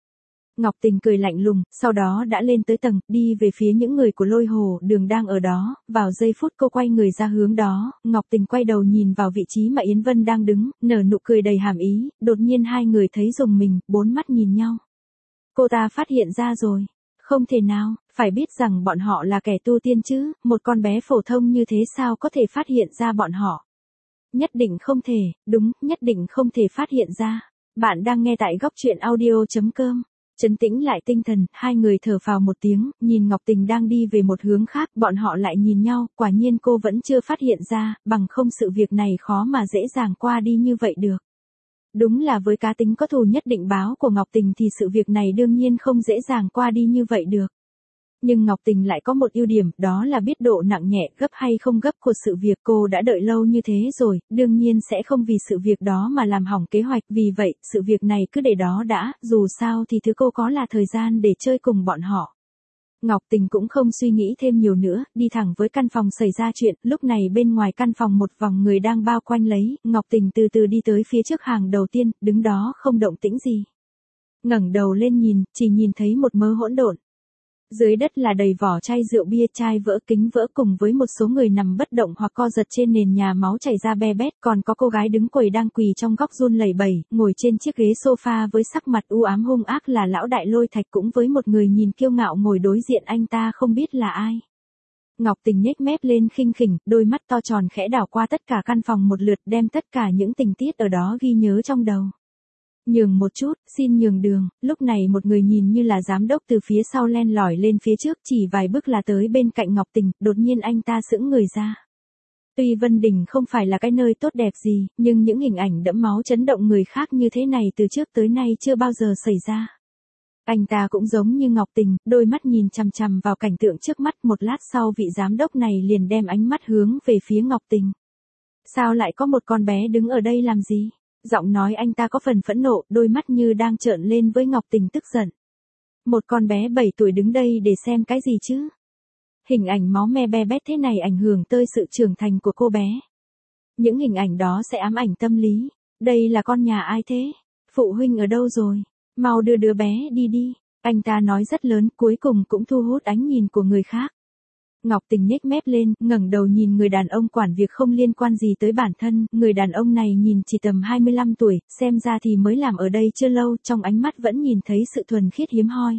Ngọc Tình cười lạnh lùng, sau đó đã lên tới tầng, đi về phía những người của Lôi Hồ Đường đang ở đó, vào giây phút cô quay người ra hướng đó, Ngọc Tình quay đầu nhìn vào vị trí mà Yến Vân đang đứng, nở nụ cười đầy hàm ý, đột nhiên hai người thấy rùng mình, bốn mắt nhìn nhau. Cô ta phát hiện ra rồi. Không thể nào, phải biết rằng bọn họ là kẻ tu tiên chứ, một con bé phổ thông như thế sao có thể phát hiện ra bọn họ. Nhất định không thể, đúng, nhất định không thể phát hiện ra. Bạn đang nghe tại góc truyện audio.com. Trấn tĩnh lại tinh thần, hai người thở phào một tiếng, nhìn Ngọc Tình đang đi về một hướng khác, bọn họ lại nhìn nhau, quả nhiên cô vẫn chưa phát hiện ra, bằng không sự việc này khó mà dễ dàng qua đi như vậy được. Đúng là với cá tính có thù nhất định báo của Ngọc Tình thì sự việc này đương nhiên không dễ dàng qua đi như vậy được. Nhưng Ngọc Tình lại có một ưu điểm, đó là biết độ nặng nhẹ, gấp hay không gấp của sự việc. Cô đã đợi lâu như thế rồi, đương nhiên sẽ không vì sự việc đó mà làm hỏng kế hoạch. Vì vậy, sự việc này cứ để đó đã, dù sao thì thứ cô có là thời gian để chơi cùng bọn họ. Ngọc Tình cũng không suy nghĩ thêm nhiều nữa, đi thẳng với căn phòng xảy ra chuyện. Lúc này bên ngoài căn phòng một vòng người đang bao quanh lấy, Ngọc Tình từ từ đi tới phía trước hàng đầu tiên, đứng đó không động tĩnh gì. Ngẩng đầu lên nhìn, chỉ nhìn thấy một mớ hỗn độn. Dưới đất là đầy vỏ chai rượu bia, chai vỡ, kính vỡ cùng với một số người nằm bất động hoặc co giật trên nền nhà, máu chảy ra be bét, còn có cô gái đứng quầy đang quỳ trong góc run lẩy bẩy, ngồi trên chiếc ghế sofa với sắc mặt u ám hung ác là lão đại Lôi Thạch, cũng với một người nhìn kiêu ngạo ngồi đối diện anh ta không biết là ai. Ngọc Tình nhếch mép lên khinh khỉnh, đôi mắt to tròn khẽ đảo qua tất cả căn phòng một lượt, đem tất cả những tình tiết ở đó ghi nhớ trong đầu. Nhường một chút, xin nhường đường. Lúc này một người nhìn như là giám đốc từ phía sau len lỏi lên phía trước, chỉ vài bước là tới bên cạnh Ngọc Tình, đột nhiên anh ta sững người ra. Tuy Vân Đình không phải là cái nơi tốt đẹp gì, nhưng những hình ảnh đẫm máu chấn động người khác như thế này từ trước tới nay chưa bao giờ xảy ra. Anh ta cũng giống như Ngọc Tình, đôi mắt nhìn chằm chằm vào cảnh tượng trước mắt, một lát sau vị giám đốc này liền đem ánh mắt hướng về phía Ngọc Tình. Sao lại có một con bé đứng ở đây làm gì? Giọng nói anh ta có phần phẫn nộ, đôi mắt như đang trợn lên với Ngọc Tình tức giận. Một con bé bảy tuổi đứng đây để xem cái gì chứ? Hình ảnh máu me be bét thế này ảnh hưởng tới sự trưởng thành của cô bé. Những hình ảnh đó sẽ ám ảnh tâm lý. Đây là con nhà ai thế? Phụ huynh ở đâu rồi? Mau đưa đứa bé đi đi. Anh ta nói rất lớn, cuối cùng cũng thu hút ánh nhìn của người khác. Ngọc Tình nhếch mép lên, ngẩng đầu nhìn người đàn ông quản việc không liên quan gì tới bản thân, người đàn ông này nhìn chỉ tầm hai mươi lăm tuổi, xem ra thì mới làm ở đây chưa lâu, trong ánh mắt vẫn nhìn thấy sự thuần khiết hiếm hoi.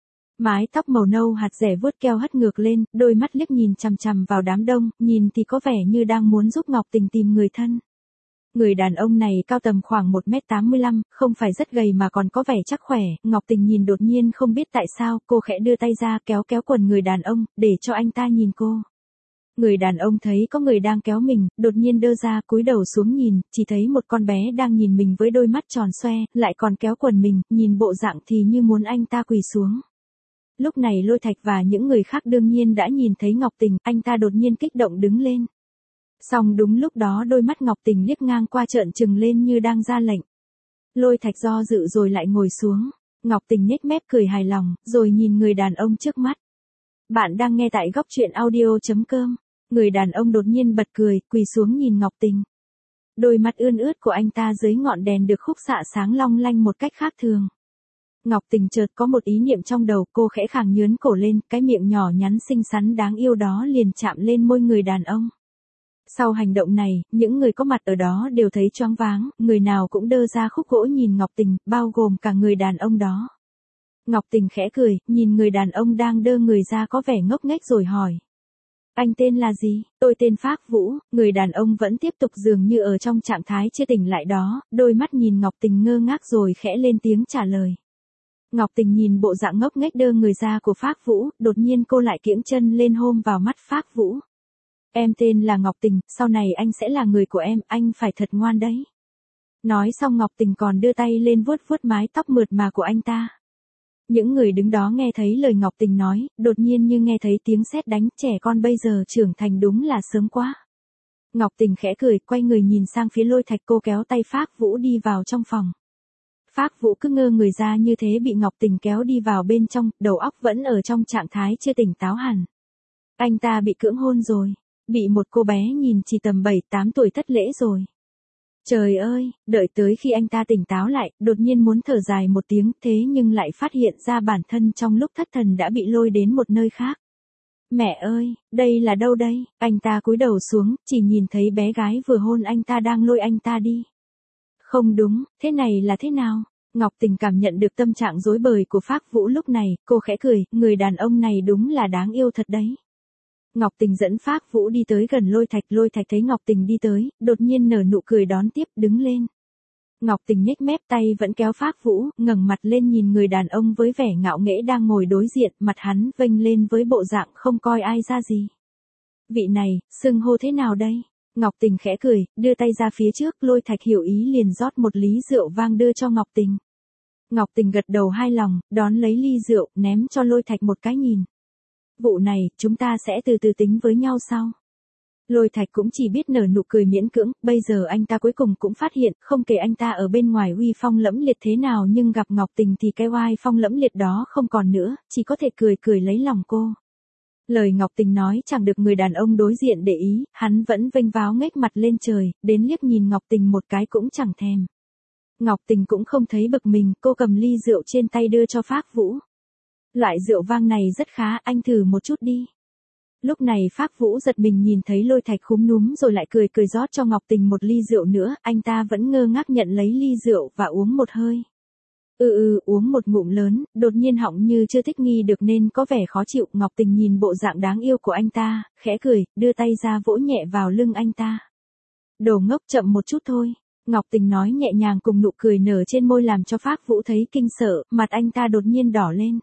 Mái tóc màu nâu hạt rẻ vuốt keo hất ngược lên, đôi mắt liếc nhìn chằm chằm vào đám đông, nhìn thì có vẻ như đang muốn giúp Ngọc Tình tìm người thân. Người đàn ông này cao tầm khoảng một mét tám mươi lăm, không phải rất gầy mà còn có vẻ chắc khỏe, Ngọc Tình nhìn đột nhiên không biết tại sao, cô khẽ đưa tay ra kéo kéo quần người đàn ông, để cho anh ta nhìn cô. Người đàn ông thấy có người đang kéo mình, đột nhiên đơ ra cúi đầu xuống nhìn, chỉ thấy một con bé đang nhìn mình với đôi mắt tròn xoe, lại còn kéo quần mình, nhìn bộ dạng thì như muốn anh ta quỳ xuống. Lúc này Lôi Thạch và những người khác đương nhiên đã nhìn thấy Ngọc Tình, anh ta đột nhiên kích động đứng lên. Xong đúng lúc đó đôi mắt Ngọc Tình liếc ngang qua trợn trừng lên như đang ra lệnh. Lôi Thạch do dự rồi lại ngồi xuống. Ngọc Tình nhếch mép cười hài lòng, rồi nhìn người đàn ông trước mắt. Bạn đang nghe tại góc truyện audio.com. Người đàn ông đột nhiên bật cười, quỳ xuống nhìn Ngọc Tình. Đôi mắt ươn ướt của anh ta dưới ngọn đèn được khúc xạ sáng long lanh một cách khác thường. Ngọc Tình chợt có một ý niệm trong đầu, cô khẽ khàng nhướn cổ lên, cái miệng nhỏ nhắn xinh xắn đáng yêu đó liền chạm lên môi người đàn ông. Sau hành động này, những người có mặt ở đó đều thấy choáng váng, người nào cũng đơ ra khúc gỗ nhìn Ngọc Tình, bao gồm cả người đàn ông đó. Ngọc Tình khẽ cười, nhìn người đàn ông đang đơ người ra có vẻ ngốc nghếch rồi hỏi. Anh tên là gì? Tôi tên Phác Vũ. Người đàn ông vẫn tiếp tục dường như ở trong trạng thái chưa tỉnh lại đó, đôi mắt nhìn Ngọc Tình ngơ ngác rồi khẽ lên tiếng trả lời. Ngọc Tình nhìn bộ dạng ngốc nghếch đơ người ra của Phác Vũ, đột nhiên cô lại kiễng chân lên hôn vào mắt Phác Vũ. Em tên là Ngọc Tình, sau này anh sẽ là người của em, anh phải thật ngoan đấy. Nói xong Ngọc Tình còn đưa tay lên vuốt vuốt mái tóc mượt mà của anh ta. Những người đứng đó nghe thấy lời Ngọc Tình nói, đột nhiên như nghe thấy tiếng sét đánh, trẻ con bây giờ trưởng thành đúng là sớm quá. Ngọc Tình khẽ cười, quay người nhìn sang phía Lôi Thạch, cô kéo tay Phác Vũ đi vào trong phòng. Phác Vũ cứ ngơ người ra như thế bị Ngọc Tình kéo đi vào bên trong, đầu óc vẫn ở trong trạng thái chưa tỉnh táo hẳn. Anh ta bị cưỡng hôn rồi. Bị một cô bé nhìn chỉ tầm bảy tám tuổi thất lễ rồi. Trời ơi, đợi tới khi anh ta tỉnh táo lại, đột nhiên muốn thở dài một tiếng, thế nhưng lại phát hiện ra bản thân trong lúc thất thần đã bị lôi đến một nơi khác. Mẹ ơi, đây là đâu đây? Anh ta cúi đầu xuống, chỉ nhìn thấy bé gái vừa hôn anh ta đang lôi anh ta đi. Không đúng, thế này là thế nào? Ngọc Tình cảm nhận được tâm trạng rối bời của Phác Vũ lúc này, cô khẽ cười, người đàn ông này đúng là đáng yêu thật đấy. Ngọc Tình dẫn Phác Vũ đi tới gần Lôi Thạch, Lôi Thạch thấy Ngọc Tình đi tới, đột nhiên nở nụ cười đón tiếp, đứng lên. Ngọc Tình nhếch mép, tay vẫn kéo Phác Vũ, ngẩng mặt lên nhìn người đàn ông với vẻ ngạo nghễ đang ngồi đối diện, mặt hắn vênh lên với bộ dạng không coi ai ra gì. Vị này, xưng hô thế nào đây? Ngọc Tình khẽ cười, đưa tay ra phía trước, Lôi Thạch hiểu ý liền rót một ly rượu vang đưa cho Ngọc Tình. Ngọc Tình gật đầu hài lòng, đón lấy ly rượu, ném cho Lôi Thạch một cái nhìn. Vụ này, chúng ta sẽ từ từ tính với nhau sau. Lôi Thạch cũng chỉ biết nở nụ cười miễn cưỡng, bây giờ anh ta cuối cùng cũng phát hiện, không kể anh ta ở bên ngoài uy phong lẫm liệt thế nào nhưng gặp Ngọc Tình thì cái oai phong lẫm liệt đó không còn nữa, chỉ có thể cười cười lấy lòng cô. Lời Ngọc Tình nói chẳng được người đàn ông đối diện để ý, hắn vẫn vênh váo ngếch mặt lên trời, đến liếc nhìn Ngọc Tình một cái cũng chẳng thèm. Ngọc Tình cũng không thấy bực mình, cô cầm ly rượu trên tay đưa cho Phác Vũ. Loại rượu vang này rất khá, anh thử một chút đi. Lúc này Phác Vũ giật mình nhìn thấy Lôi Thạch khúm núm rồi lại cười cười rót cho Ngọc Tình một ly rượu nữa, anh ta vẫn ngơ ngác nhận lấy ly rượu và uống một hơi. Ừ ừ, uống một ngụm lớn, đột nhiên họng như chưa thích nghi được nên có vẻ khó chịu, Ngọc Tình nhìn bộ dạng đáng yêu của anh ta, khẽ cười, đưa tay ra vỗ nhẹ vào lưng anh ta. Đồ ngốc, chậm một chút thôi. Ngọc Tình nói nhẹ nhàng cùng nụ cười nở trên môi làm cho Phác Vũ thấy kinh sợ, mặt anh ta đột nhiên đỏ lên.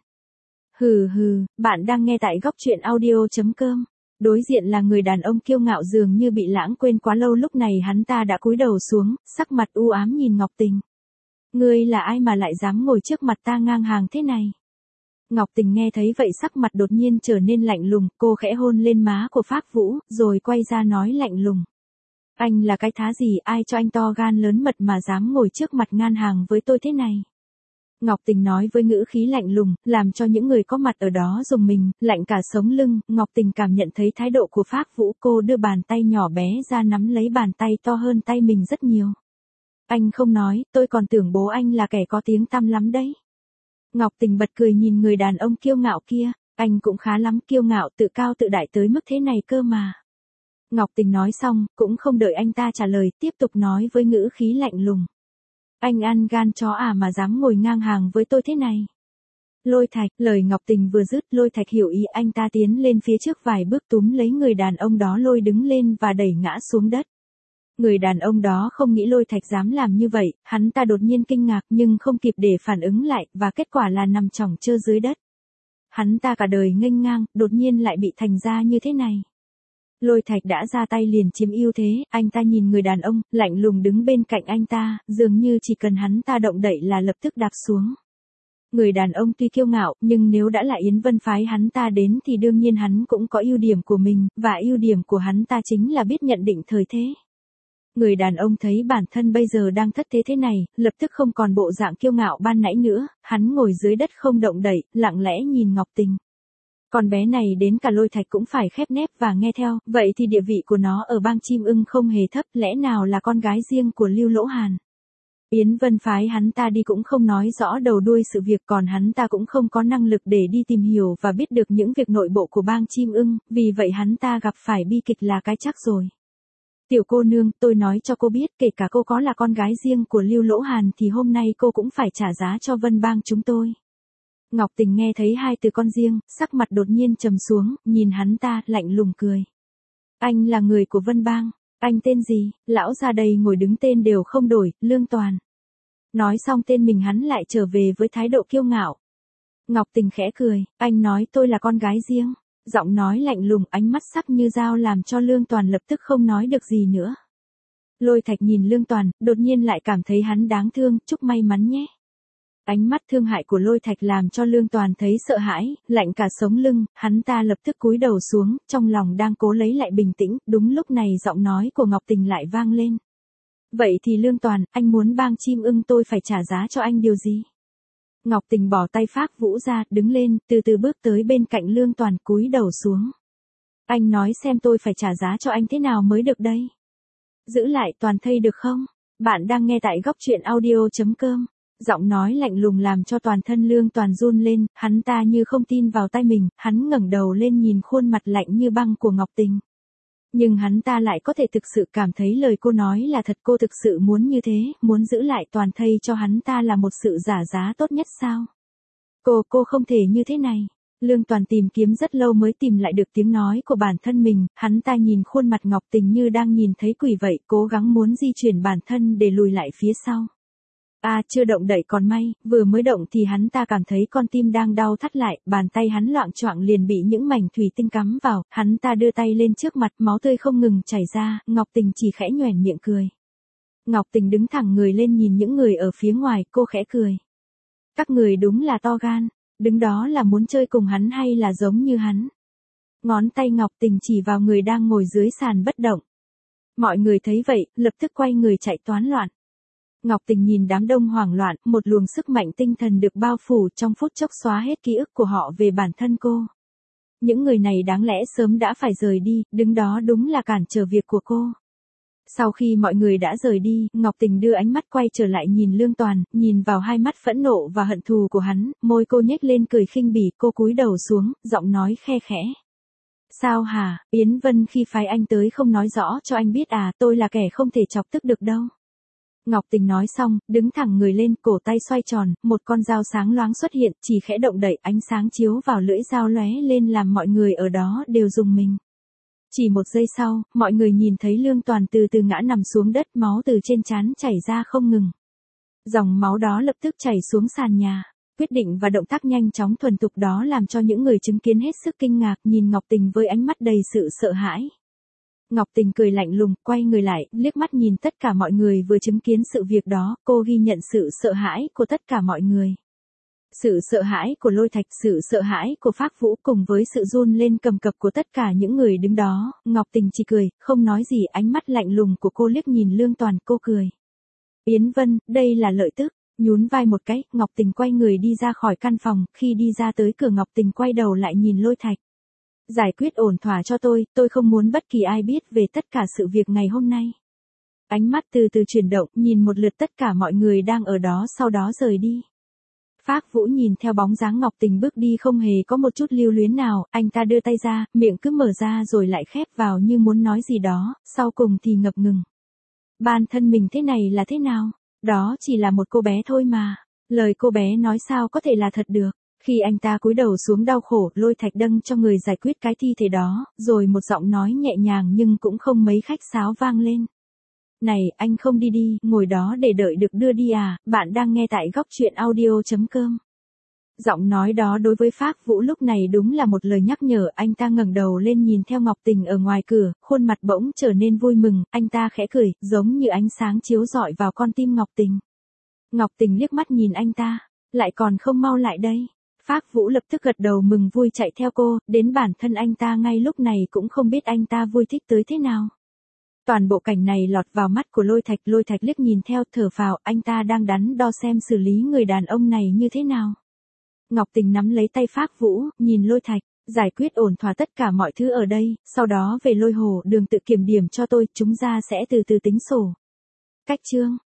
Hừ hừ, bạn đang nghe tại góc truyện audio chấm com. Đối diện là người đàn ông kiêu ngạo dường như bị lãng quên quá lâu, lúc này hắn ta đã cúi đầu xuống, sắc mặt u ám nhìn Ngọc Tình. Ngươi là ai mà lại dám ngồi trước mặt ta ngang hàng thế này? Ngọc Tình nghe thấy vậy sắc mặt đột nhiên trở nên lạnh lùng, cô khẽ hôn lên má của Phác Vũ, rồi quay ra nói lạnh lùng. Anh là cái thá gì, ai cho anh to gan lớn mật mà dám ngồi trước mặt ngang hàng với tôi thế này? Ngọc Tình nói với ngữ khí lạnh lùng, làm cho những người có mặt ở đó rùng mình, lạnh cả sống lưng. Ngọc Tình cảm nhận thấy thái độ của Phác Vũ, cô đưa bàn tay nhỏ bé ra nắm lấy bàn tay to hơn tay mình rất nhiều. Anh không nói, tôi còn tưởng bố anh là kẻ có tiếng tăm lắm đấy. Ngọc Tình bật cười nhìn người đàn ông kiêu ngạo kia, anh cũng khá lắm, kiêu ngạo tự cao tự đại tới mức thế này cơ mà. Ngọc Tình nói xong, cũng không đợi anh ta trả lời, tiếp tục nói với ngữ khí lạnh lùng. Anh ăn gan chó à mà dám ngồi ngang hàng với tôi thế này? Lôi Thạch, lời Ngọc Tình vừa dứt, Lôi Thạch hiểu ý, anh ta tiến lên phía trước vài bước túm lấy người đàn ông đó lôi đứng lên và đẩy ngã xuống đất. Người đàn ông đó không nghĩ Lôi Thạch dám làm như vậy, hắn ta đột nhiên kinh ngạc nhưng không kịp để phản ứng lại, và kết quả là nằm chỏng trơ dưới đất. Hắn ta cả đời nghênh ngang, đột nhiên lại bị thành ra như thế này. Lôi Thạch đã ra tay liền chiếm ưu thế, anh ta nhìn người đàn ông, lạnh lùng đứng bên cạnh anh ta, dường như chỉ cần hắn ta động đậy là lập tức đạp xuống. Người đàn ông tuy kiêu ngạo, nhưng nếu đã là Yến Vân phái hắn ta đến thì đương nhiên hắn cũng có ưu điểm của mình, và ưu điểm của hắn ta chính là biết nhận định thời thế. Người đàn ông thấy bản thân bây giờ đang thất thế thế này, lập tức không còn bộ dạng kiêu ngạo ban nãy nữa, hắn ngồi dưới đất không động đậy, lặng lẽ nhìn Ngọc Tình. Con bé này đến cả Lôi Thạch cũng phải khép nép và nghe theo, vậy thì địa vị của nó ở bang Chim Ưng không hề thấp, lẽ nào là con gái riêng của Lưu Lỗ Hàn. Yến Vân phái hắn ta đi cũng không nói rõ đầu đuôi sự việc, còn hắn ta cũng không có năng lực để đi tìm hiểu và biết được những việc nội bộ của bang Chim Ưng, vì vậy hắn ta gặp phải bi kịch là cái chắc rồi. Tiểu cô nương, tôi nói cho cô biết, kể cả cô có là con gái riêng của Lưu Lỗ Hàn thì hôm nay cô cũng phải trả giá cho Vân bang chúng tôi. Ngọc Tình nghe thấy hai từ con riêng, sắc mặt đột nhiên trầm xuống, nhìn hắn ta, lạnh lùng cười. Anh là người của Vân bang, anh tên gì? Lão già đây ngồi đứng tên đều không đổi, Lương Toàn. Nói xong tên mình hắn lại trở về với thái độ kiêu ngạo. Ngọc Tình khẽ cười, anh nói tôi là con gái riêng. Giọng nói lạnh lùng, ánh mắt sắc như dao làm cho Lương Toàn lập tức không nói được gì nữa. Lôi Thạch nhìn Lương Toàn, đột nhiên lại cảm thấy hắn đáng thương, chúc may mắn nhé. Ánh mắt thương hại của Lôi Thạch làm cho Lương Toàn thấy sợ hãi, lạnh cả sống lưng, hắn ta lập tức cúi đầu xuống, trong lòng đang cố lấy lại bình tĩnh, đúng lúc này giọng nói của Ngọc Tình lại vang lên. Vậy thì Lương Toàn, anh muốn bang Chim Ưng tôi phải trả giá cho anh điều gì? Ngọc Tình bỏ tay Phác Vũ ra, đứng lên, từ từ bước tới bên cạnh Lương Toàn, cúi đầu xuống. Anh nói xem tôi phải trả giá cho anh thế nào mới được đây? Giữ lại Toàn thây được không? Bạn đang nghe tại góc truyện audio.com. Giọng nói lạnh lùng làm cho toàn thân Lương Toàn run lên, hắn ta như không tin vào tai mình, hắn ngẩng đầu lên nhìn khuôn mặt lạnh như băng của Ngọc Tình. Nhưng hắn ta lại có thể thực sự cảm thấy lời cô nói là thật, cô thực sự muốn như thế, muốn giữ lại Toàn thây cho hắn ta là một sự giả giá tốt nhất sao? Cô, cô không thể như thế này. Lương Toàn tìm kiếm rất lâu mới tìm lại được tiếng nói của bản thân mình, hắn ta nhìn khuôn mặt Ngọc Tình như đang nhìn thấy quỷ vậy, cố gắng muốn di chuyển bản thân để lùi lại phía sau. À, chưa động đậy còn may, vừa mới động thì hắn ta cảm thấy con tim đang đau thắt lại, bàn tay hắn loạng choạng liền bị những mảnh thủy tinh cắm vào, hắn ta đưa tay lên trước mặt, máu tươi không ngừng chảy ra, Ngọc Tình chỉ khẽ nhoẻn miệng cười. Ngọc Tình đứng thẳng người lên nhìn những người ở phía ngoài, cô khẽ cười. Các người đúng là to gan, đứng đó là muốn chơi cùng hắn hay là giống như hắn? Ngón tay Ngọc Tình chỉ vào người đang ngồi dưới sàn bất động. Mọi người thấy vậy, lập tức quay người chạy toán loạn. Ngọc Tình nhìn đám đông hoảng loạn, một luồng sức mạnh tinh thần được bao phủ, trong phút chốc xóa hết ký ức của họ về bản thân cô. Những người này đáng lẽ sớm đã phải rời đi, đứng đó đúng là cản trở việc của cô. Sau khi mọi người đã rời đi, Ngọc Tình đưa ánh mắt quay trở lại nhìn Lương Toàn, nhìn vào hai mắt phẫn nộ và hận thù của hắn, môi cô nhếch lên cười khinh bỉ, cô cúi đầu xuống, giọng nói khe khẽ. Sao hả, Yến Vân khi phái anh tới không nói rõ cho anh biết à, tôi là kẻ không thể chọc tức được đâu. Ngọc Tình nói xong, đứng thẳng người lên, cổ tay xoay tròn, một con dao sáng loáng xuất hiện, chỉ khẽ động đậy, ánh sáng chiếu vào lưỡi dao lóe lên làm mọi người ở đó đều rùng mình. Chỉ một giây sau, mọi người nhìn thấy Lương Toàn từ từ ngã nằm xuống đất, máu từ trên trán chảy ra không ngừng. Dòng máu đó lập tức chảy xuống sàn nhà. Quyết định và động tác nhanh chóng thuần thục đó làm cho những người chứng kiến hết sức kinh ngạc, nhìn Ngọc Tình với ánh mắt đầy sự sợ hãi. Ngọc Tình cười lạnh lùng, quay người lại, liếc mắt nhìn tất cả mọi người vừa chứng kiến sự việc đó, cô ghi nhận sự sợ hãi của tất cả mọi người. Sự sợ hãi của Lôi Thạch, sự sợ hãi của Phác Vũ cùng với sự run lên cầm cập của tất cả những người đứng đó, Ngọc Tình chỉ cười, không nói gì, ánh mắt lạnh lùng của cô liếc nhìn Lương Toàn, cô cười. Yến Vân, đây là lợi tức, nhún vai một cái, Ngọc Tình quay người đi ra khỏi căn phòng, khi đi ra tới cửa Ngọc Tình quay đầu lại nhìn Lôi Thạch. Giải quyết ổn thỏa cho tôi, tôi không muốn bất kỳ ai biết về tất cả sự việc ngày hôm nay. Ánh mắt từ từ chuyển động, nhìn một lượt tất cả mọi người đang ở đó, sau đó rời đi. Phác Vũ nhìn theo bóng dáng Ngọc Tình bước đi không hề có một chút lưu luyến nào, anh ta đưa tay ra, miệng cứ mở ra rồi lại khép vào như muốn nói gì đó, sau cùng thì ngập ngừng. Bản thân mình thế này là thế nào? Đó chỉ là một cô bé thôi mà. Lời cô bé nói sao có thể là thật được? Khi anh ta cúi đầu xuống đau khổ, Lôi Thạch đâng cho người giải quyết cái thi thể đó, rồi một giọng nói nhẹ nhàng nhưng cũng không mấy khách sáo vang lên. Này, anh không đi đi, ngồi đó để đợi được đưa đi à, bạn đang nghe tại góc truyện audio.com. Giọng nói đó đối với Phác Vũ lúc này đúng là một lời nhắc nhở, anh ta ngẩng đầu lên nhìn theo Ngọc Tình ở ngoài cửa, khuôn mặt bỗng trở nên vui mừng, anh ta khẽ cười, giống như ánh sáng chiếu rọi vào con tim Ngọc Tình. Ngọc Tình liếc mắt nhìn anh ta, lại còn không mau lại đây. Phác Vũ lập tức gật đầu mừng vui chạy theo cô, đến bản thân anh ta ngay lúc này cũng không biết anh ta vui thích tới thế nào. Toàn bộ cảnh này lọt vào mắt của Lôi Thạch, Lôi Thạch liếc nhìn theo, thở phào, anh ta đang đắn đo xem xử lý người đàn ông này như thế nào. Ngọc Tình nắm lấy tay Phác Vũ, nhìn Lôi Thạch, giải quyết ổn thỏa tất cả mọi thứ ở đây, sau đó về Lôi Hồ Đường tự kiểm điểm cho tôi, chúng ta sẽ từ từ tính sổ. Cách chương